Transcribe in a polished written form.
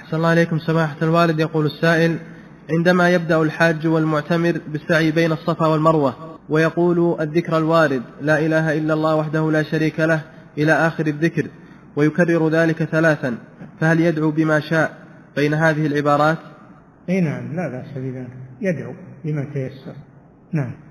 صلى الله عليكم سماحة الوالد. يقول السائل: عندما يبدأ الحاج والمعتمر بالسعي بين الصفا والمروة ويقول الذكر الوارد لا إله إلا الله وحده لا شريك له إلى آخر الذكر ويكرر ذلك 3، فهل يدعو بما شاء بين هذه العبارات؟ نعم، لا بأس بذلك، يدعو بما تيسر. نعم.